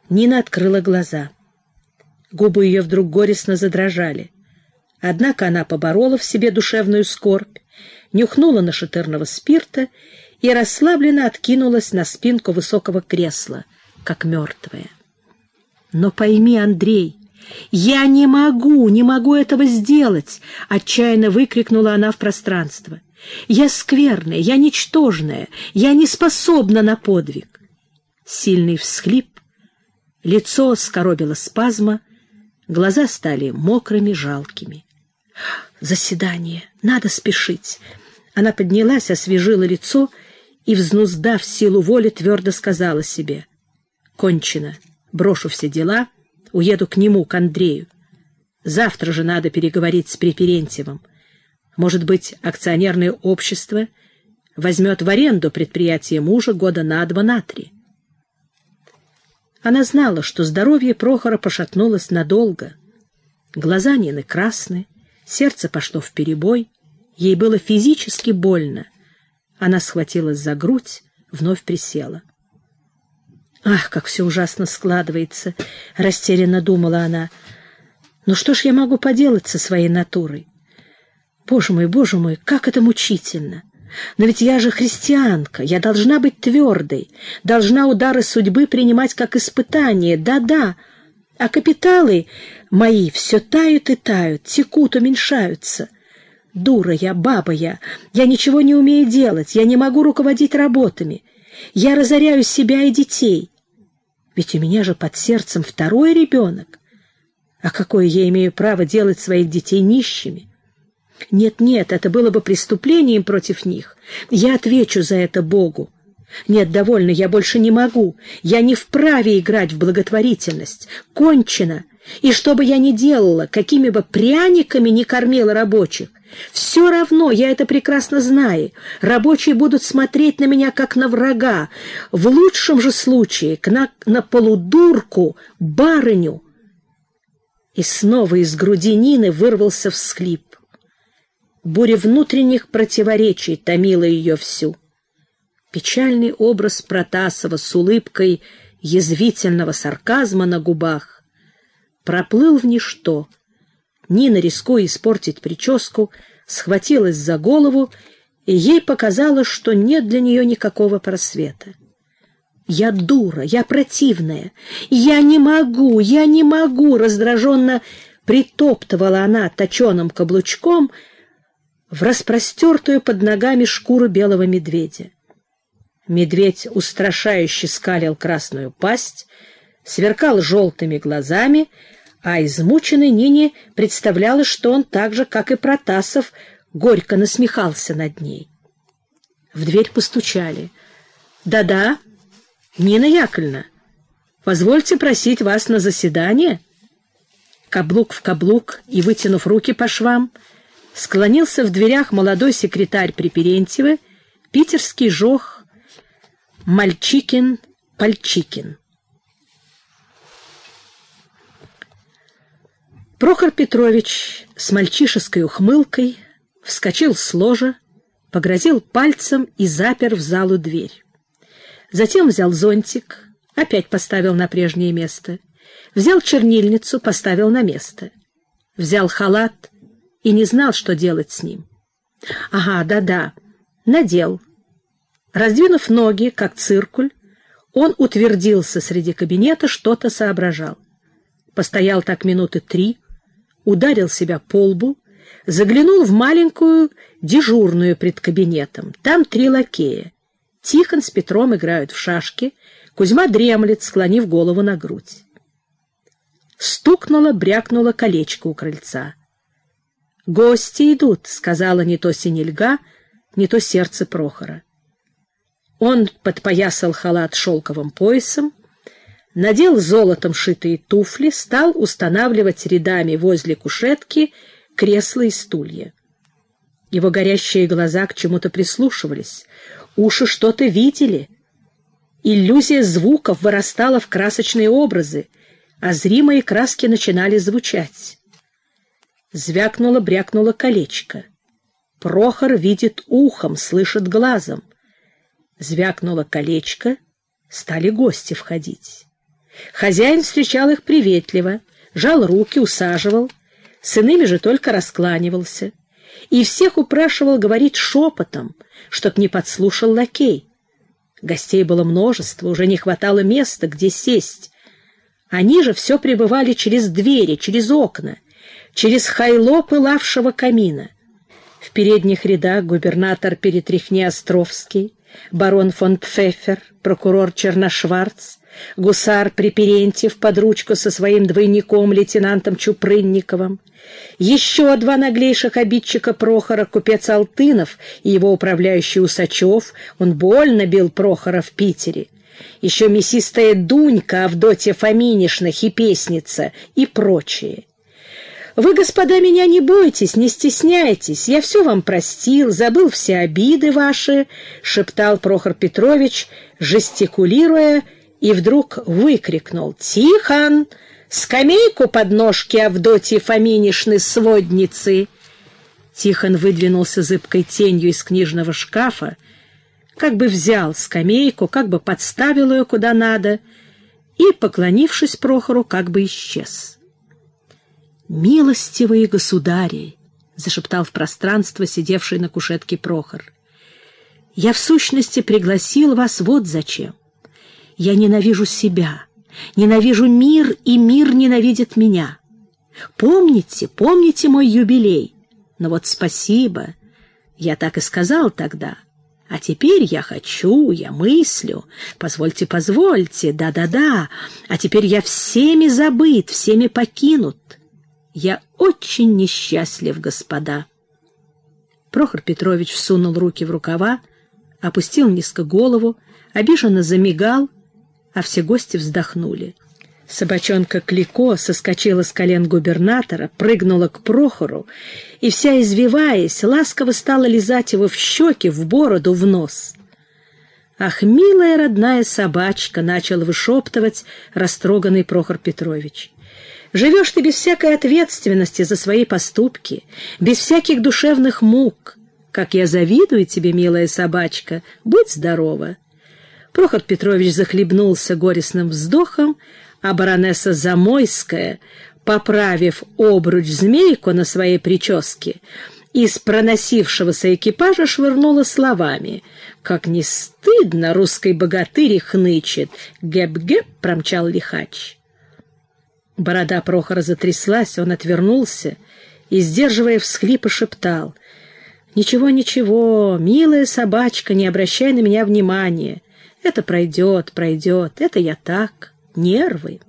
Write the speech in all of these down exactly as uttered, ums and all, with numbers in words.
Нина открыла глаза. Губы ее вдруг горестно задрожали. Однако она поборола в себе душевную скорбь, нюхнула нашатырного спирта и расслабленно откинулась на спинку высокого кресла, как мертвая. «Но пойми, Андрей, я не могу, не могу этого сделать!» — отчаянно выкрикнула она в пространство. «Я скверная, я ничтожная, я не способна на подвиг!» Сильный всхлип, лицо скоробило спазма, глаза стали мокрыми, жалкими. «Заседание! Надо спешить!» Она поднялась, освежила лицо и, взнуздав силу воли, твердо сказала себе: «Кончено! Брошу все дела, уеду к нему, к Андрею. Завтра же надо переговорить с Препирентьевым. Может быть, акционерное общество возьмет в аренду предприятие мужа года на два, на три». Она знала, что здоровье Прохора пошатнулось надолго. Глаза Нины красны, сердце пошло вперебой, ей было физически больно. Она схватилась за грудь, вновь присела. «Ах, как все ужасно складывается!» — растерянно думала она. «Ну что ж я могу поделать со своей натурой? Боже мой, боже мой, как это мучительно! Но ведь я же христианка, я должна быть твердой, должна удары судьбы принимать как испытание, да-да, а капиталы мои все тают и тают, текут, уменьшаются. Дура я, баба я, я ничего не умею делать, я не могу руководить работами, я разоряю себя и детей. Ведь у меня же под сердцем второй ребенок. А какое я имею право делать своих детей нищими? Нет-нет, это было бы преступлением против них. Я отвечу за это Богу. Нет, довольно, я больше не могу. Я не вправе играть в благотворительность. Кончено. И что бы я ни делала, какими бы пряниками ни кормила рабочих, все равно, я это прекрасно знаю, рабочие будут смотреть на меня как на врага, в лучшем же случае на, на полудурку, барыню. И снова из груди Нины вырвался всхлип. Буря внутренних противоречий томила ее всю. Печальный образ Протасова с улыбкой язвительного сарказма на губах проплыл в ничто. Нина, рискуя испортить прическу, схватилась за голову, и ей показалось, что нет для нее никакого просвета. «Я дура, я противная, я не могу, я не могу!» Раздраженно притоптывала она точеным каблучком в распростертую под ногами шкуру белого медведя. Медведь устрашающе скалил красную пасть, сверкал желтыми глазами, а измученной Нине представлялось, что он так же, как и Протасов, горько насмехался над ней. В дверь постучали. «Да-да, Нина Яковлевна, позвольте просить вас на заседание». Каблук в каблук и, вытянув руки по швам, склонился в дверях молодой секретарь Препирентьева, питерский жох Мальчикин-Пальчикин. Прохор Петрович с мальчишеской ухмылкой вскочил с ложа, погрозил пальцем и запер в залу дверь. Затем взял зонтик, опять поставил на прежнее место, взял чернильницу, поставил на место, взял халат и не знал, что делать с ним. Ага, да-да, надел. Раздвинув ноги, как циркуль, он утвердился среди кабинета, что-то соображал. Постоял так минуты три, ударил себя по лбу, заглянул в маленькую дежурную пред кабинетом. Там три лакея. Тихон с Петром играют в шашки, Кузьма дремлет, склонив голову на грудь. Стукнуло, брякнуло колечко у крыльца. «Гости идут», — сказала не то синельга, не то сердце Прохора. Он подпоясал халат шелковым поясом, надел золотом шитые туфли, стал устанавливать рядами возле кушетки кресла и стулья. Его горящие глаза к чему-то прислушивались, уши что-то видели. Иллюзия звуков вырастала в красочные образы, а зримые краски начинали звучать. Звякнуло-брякнуло колечко. Прохор видит ухом, слышит глазом. Звякнуло колечко, стали гости входить. Хозяин встречал их приветливо, жал руки, усаживал, с иными же только раскланивался. И всех упрашивал говорить шепотом, чтоб не подслушал лакей. Гостей было множество, уже не хватало места, где сесть. Они же все пребывали через двери, через окна, через хайло пылавшего камина. В передних рядах губернатор Перетряхни-Островский, барон фон Пфеффер, прокурор Черношварц, гусар Приперентьев под ручку со своим двойником, лейтенантом Чупрынниковым, еще два наглейших обидчика Прохора, купец Алтынов и его управляющий Усачев, он больно бил Прохора в Питере, еще мясистая Дунька, Авдотья Фоминишна, хипесница и прочие. «Вы, господа, меня не бойтесь, не стесняйтесь, я все вам простил, забыл все обиды ваши», — шептал Прохор Петрович, жестикулируя, и вдруг выкрикнул: «Тихон! Скамейку под ножки Авдотьи Фоминишны, сводницы!» Тихон выдвинулся зыбкой тенью из книжного шкафа, как бы взял скамейку, как бы подставил ее куда надо и, поклонившись Прохору, как бы исчез. «Милостивые государи!» — зашептал в пространство сидевший на кушетке Прохор. «Я в сущности пригласил вас вот зачем. Я ненавижу себя, ненавижу мир, и мир ненавидит меня. Помните, помните мой юбилей? Но вот спасибо, я так и сказал тогда. А теперь я хочу, я мыслю. Позвольте, позвольте, да-да-да. А теперь я всеми забыт, всеми покинут. Я очень несчастлив, господа». Прохор Петрович всунул руки в рукава, опустил низко голову, обиженно замигал, а все гости вздохнули. Собачонка Клико соскочила с колен губернатора, прыгнула к Прохору и, вся извиваясь, ласково стала лизать его в щеки, в бороду, в нос. «Ах, милая родная собачка!» — начал вышептывать растроганный Прохор Петрович. «Живешь ты без всякой ответственности за свои поступки, без всяких душевных мук. Как я завидую тебе, милая собачка! Будь здорова!» Прохор Петрович захлебнулся горестным вздохом, а баронесса Замойская, поправив обруч-змейку на своей прическе, из проносившегося экипажа швырнула словами: «Как не стыдно, русской богатырь хнычет! Гэп-гэп!» — промчал лихач. Борода Прохора затряслась, он отвернулся и, сдерживая всхлипы, шептал: «Ничего, ничего, милая собачка, не обращай на меня внимания. Это пройдет, пройдет, это я так, нервы».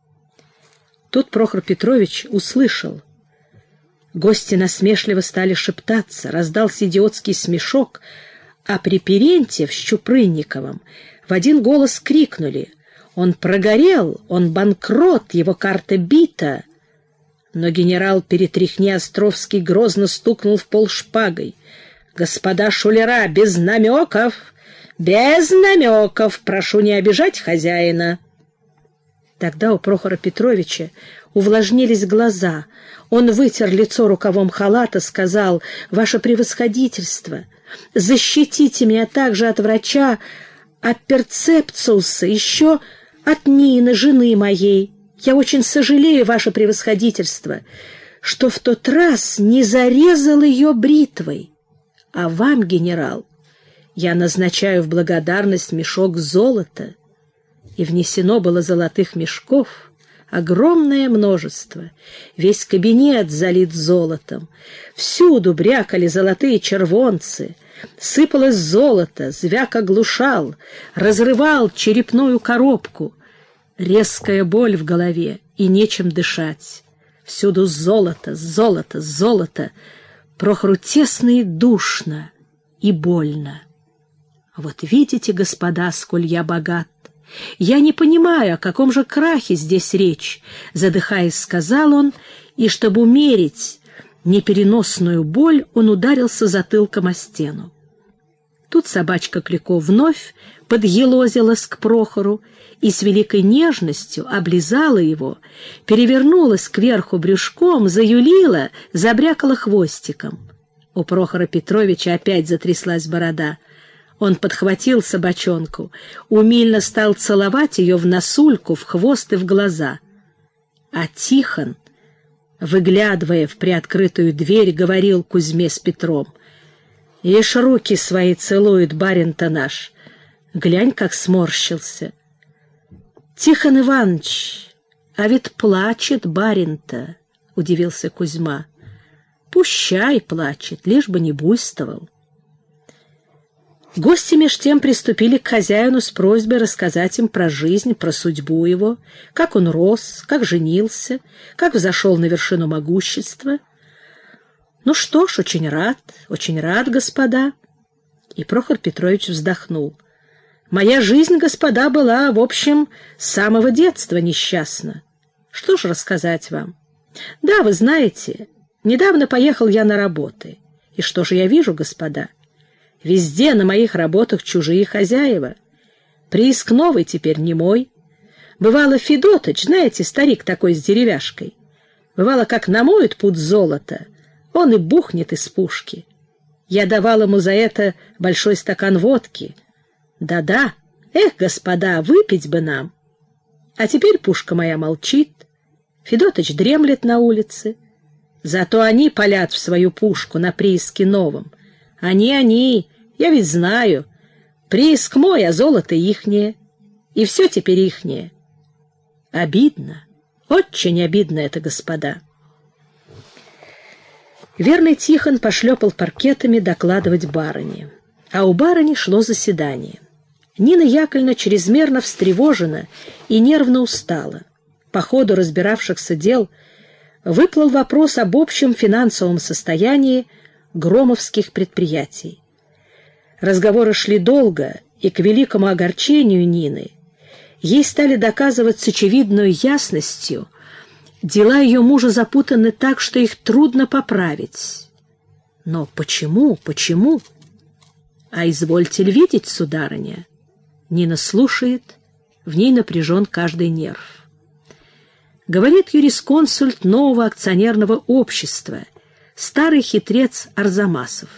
Тут Прохор Петрович услышал. Гости насмешливо стали шептаться, раздался идиотский смешок, а Приперентьев с Чупрынниковым в один голос крикнули: «Он прогорел, он банкрот, его карта бита». Но генерал Перетряхни-Островский грозно стукнул в пол шпагой: «Господа шулера, без намеков! Без намеков! Прошу не обижать хозяина!» Тогда у Прохора Петровича увлажнились глаза. Он вытер лицо рукавом халата, сказал: «Ваше превосходительство, защитите меня также от врача Аперцепциуса, еще от Нины, жены моей. Я очень сожалею, ваше превосходительство, что в тот раз не зарезал ее бритвой. А вам, генерал, я назначаю в благодарность мешок золота». И внесено было золотых мешков огромное множество. Весь кабинет залит золотом. Всюду брякали золотые червонцы. Сыпалось золото, звяк оглушал, разрывал черепную коробку. Резкая боль в голове, и нечем дышать. Всюду золото, золото, золото. Прохору тесно и душно, и больно. Вот видите, господа, сколь я богат. Я не понимаю, о каком же крахе здесь речь, задыхаясь, сказал он, и, чтобы умерить непереносную боль, он ударился затылком о стену. Тут собачка Клико вновь подъелозилась к Прохору и с великой нежностью облизала его, перевернулась кверху брюшком, заюлила, забрякала хвостиком. У Прохора Петровича опять затряслась борода. Он подхватил собачонку, умильно стал целовать ее в носульку, в хвост и в глаза. А Тихон, выглядывая в приоткрытую дверь, говорил Кузьме с Петром: «Ишь, руки свои целует барин-то наш. Глянь, как сморщился». «Тихон Иванович, а ведь плачет барин-то», — удивился Кузьма. «Пущай плачет, лишь бы не буйствовал». Гости меж тем приступили к хозяину с просьбой рассказать им про жизнь, про судьбу его, как он рос, как женился, как взошел на вершину могущества. «Ну что ж, очень рад, очень рад, господа». И Прохор Петрович вздохнул. «Моя жизнь, господа, была, в общем, с самого детства несчастна. Что ж рассказать вам? Да, вы знаете, недавно поехал я на работы. И что же я вижу, господа? Везде на моих работах чужие хозяева. Прииск новый теперь не мой. Бывало, Федотыч, знаете, старик такой с деревяшкой. Бывало, как намоет пуд золота, он и бухнет из пушки. Я давал ему за это большой стакан водки. Да-да, эх, господа, выпить бы нам. А теперь пушка моя молчит, Федотыч дремлет на улице. Зато они палят в свою пушку на прииске новом. Они, они, я ведь знаю. Прииск мой, а золото ихнее. И все теперь ихнее. Обидно, очень обидно это, господа». Верный Тихон пошлепал паркетами докладывать барыне. А у барыни шло заседание. Нина Яковлевна чрезмерно встревожена и нервно устала. По ходу разбиравшихся дел выплыл вопрос об общем финансовом состоянии громовских предприятий. Разговоры шли долго, и к великому огорчению Нины ей стали доказывать с очевидной ясностью: дела ее мужа запутаны так, что их трудно поправить. Но почему, почему? А извольте ли видеть, сударыня? Нина слушает, в ней напряжен каждый нерв. Говорит юрисконсульт нового акционерного общества, старый хитрец Арзамасов.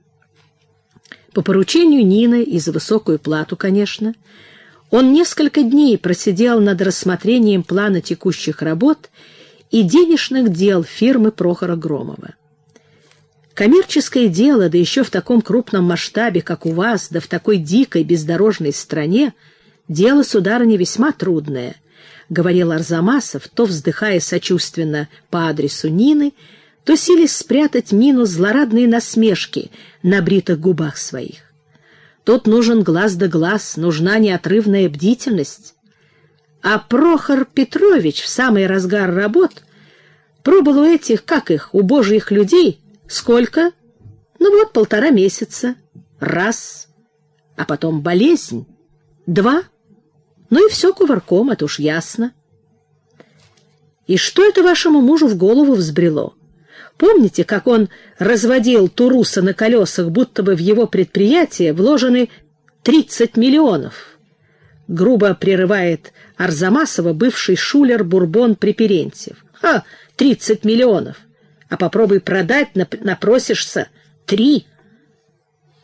По поручению Нины и за высокую плату, конечно, он несколько дней просидел над рассмотрением плана текущих работ и денежных дел фирмы Прохора Громова. Коммерческое дело, да еще в таком крупном масштабе, как у вас, да в такой дикой бездорожной стране, дело, сударыня, весьма трудное, — говорил Арзамасов, то вздыхая сочувственно по адресу Нины, то силясь спрятать мину злорадные насмешки на бритых губах своих. Тут нужен глаз да глаз, нужна неотрывная бдительность. А Прохор Петрович в самый разгар работ пробыл у этих, как их, у божьих людей, сколько? Ну вот, полтора месяца. Раз. А потом болезнь. Два. Ну и все кувырком, это уж ясно. И что это вашему мужу в голову взбрело? Помните, как он разводил Туруса на колесах, будто бы в его предприятие вложены тридцать миллионов? Грубо прерывает Арзамасова бывший шулер Бурбон Приперентьев. Ха, тридцать миллионов! А попробуй продать, напросишься три,